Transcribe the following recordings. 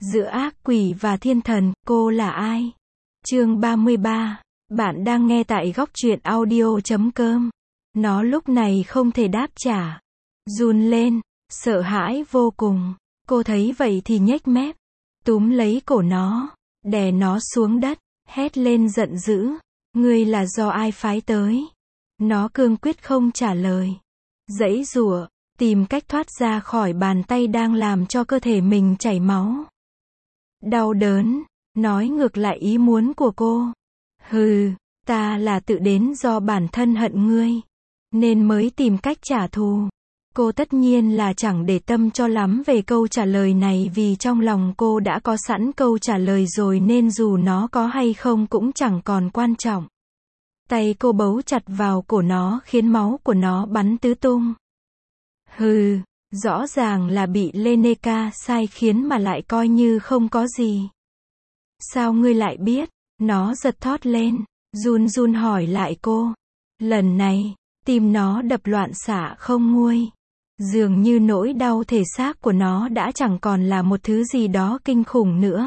Giữa ác quỷ và thiên thần, cô là ai? Chương 33. Bạn đang nghe tại góc truyện audio.com. Nó lúc này không thể đáp trả. Run lên, sợ hãi vô cùng. Cô thấy vậy thì nhếch mép, túm lấy cổ nó, đè nó xuống đất, hét lên giận dữ. Ngươi là do ai phái tới? Nó cương quyết không trả lời. Giãy giụa, tìm cách thoát ra khỏi bàn tay đang làm cho cơ thể mình chảy máu. Đau đớn, nói ngược lại ý muốn của cô. Hừ, ta là tự đến do bản thân hận ngươi, nên mới tìm cách trả thù. Cô tất nhiên là chẳng để tâm cho lắm về câu trả lời này vì trong lòng cô đã có sẵn câu trả lời rồi nên dù nó có hay không cũng chẳng còn quan trọng. Tay cô bấu chặt vào cổ nó khiến máu của nó bắn tứ tung. Hừ, rõ ràng là bị Leneka sai khiến mà lại coi như không có gì. Sao ngươi lại biết? Nó giật thót lên, run run hỏi lại cô. Lần này, tim nó đập loạn xạ không nguôi. Dường như nỗi đau thể xác của nó đã chẳng còn là một thứ gì đó kinh khủng nữa.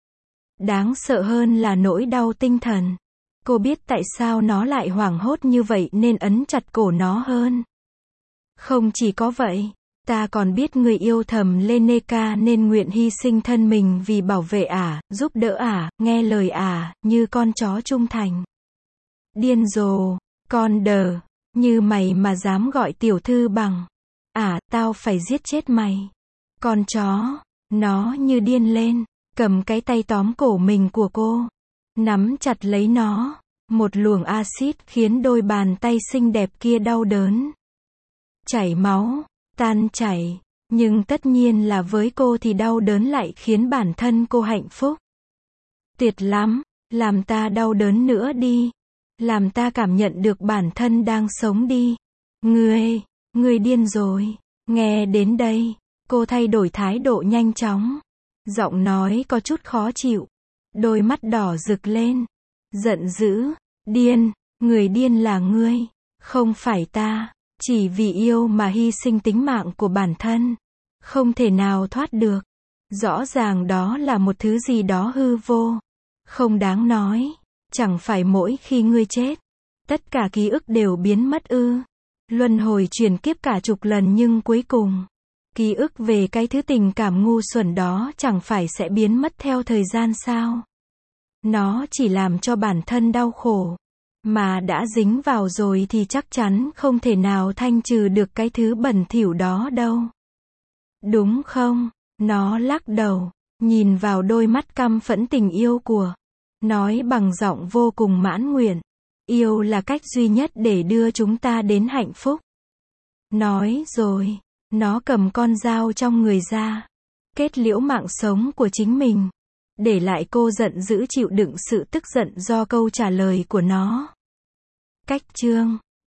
Đáng sợ hơn là nỗi đau tinh thần. Cô biết tại sao nó lại hoảng hốt như vậy nên ấn chặt cổ nó hơn. Không chỉ có vậy, ta còn biết người yêu thầm Leneka nên nguyện hy sinh thân mình vì bảo vệ giúp đỡ nghe lời như con chó trung thành. Điên rồ, con đờ, như mày mà dám gọi tiểu thư bằng tao phải giết chết mày. Con chó, nó như điên lên, cầm cái tay tóm cổ mình của cô, nắm chặt lấy nó, một luồng axit khiến đôi bàn tay xinh đẹp kia đau đớn. Chảy máu, tan chảy, nhưng tất nhiên là với cô thì đau đớn lại khiến bản thân cô hạnh phúc. Tuyệt lắm, làm ta đau đớn nữa đi. Làm ta cảm nhận được bản thân đang sống đi. Ngươi điên rồi. Nghe đến đây, cô thay đổi thái độ nhanh chóng. Giọng nói có chút khó chịu. Đôi mắt đỏ rực lên. Giận dữ, điên, người điên là ngươi, không phải ta. Chỉ vì yêu mà hy sinh tính mạng của bản thân. Không thể nào thoát được. Rõ ràng đó là một thứ gì đó hư vô. Không đáng nói. Chẳng phải mỗi khi ngươi chết, tất cả ký ức đều biến mất ư? Luân hồi chuyển kiếp cả chục lần nhưng cuối cùng, ký ức về cái thứ tình cảm ngu xuẩn đó chẳng phải sẽ biến mất theo thời gian sao? Nó chỉ làm cho bản thân đau khổ. Mà đã dính vào rồi thì chắc chắn không thể nào thanh trừ được cái thứ bẩn thỉu đó đâu. Đúng không? Nó lắc đầu, nhìn vào đôi mắt căm phẫn tình yêu của. Nói bằng giọng vô cùng mãn nguyện. Yêu là cách duy nhất để đưa chúng ta đến hạnh phúc. Nói rồi, nó cầm con dao trong người ra. Kết liễu mạng sống của chính mình. Để lại cô giận dữ chịu đựng sự tức giận do câu trả lời của nó. Cách chương